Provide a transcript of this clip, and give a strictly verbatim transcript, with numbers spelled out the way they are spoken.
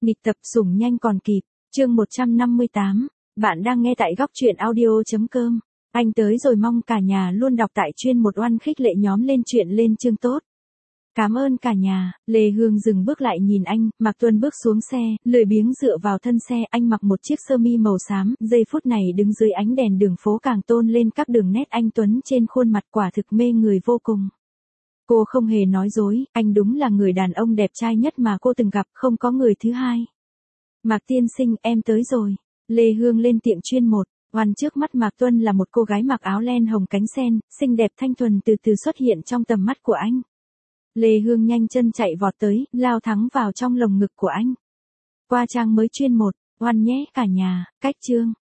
Nghịch tập sủng nhanh còn kịp, chương một trăm năm mươi tám. Bạn đang nghe tại góc truyện audio chấm com. Anh tới rồi, mong cả nhà luôn đọc tại chuyên một oan khích lệ nhóm lên chuyện lên chương tốt. Cảm ơn cả nhà. Lê Hương dừng bước lại nhìn anh, Mạc Tuân bước xuống xe, lười biếng dựa vào thân xe, anh mặc một chiếc sơ mi màu xám, giây phút này đứng dưới ánh đèn đường phố càng tôn lên các đường nét anh tuấn trên khuôn mặt, quả thực mê người vô cùng. Cô không hề nói dối, anh đúng là người đàn ông đẹp trai nhất mà cô từng gặp, không có người thứ hai. Mạc tiên sinh, em tới rồi. Lê Hương lên tiệm chuyên một. Oan trước mắt Mạc Tuân là một cô gái mặc áo len hồng cánh sen, xinh đẹp thanh thuần từ từ xuất hiện trong tầm mắt của anh. Lê Hương nhanh chân chạy vọt tới, lao thẳng vào trong lồng ngực của anh. Qua trang mới chuyên một, oan nhé cả nhà, cách chương.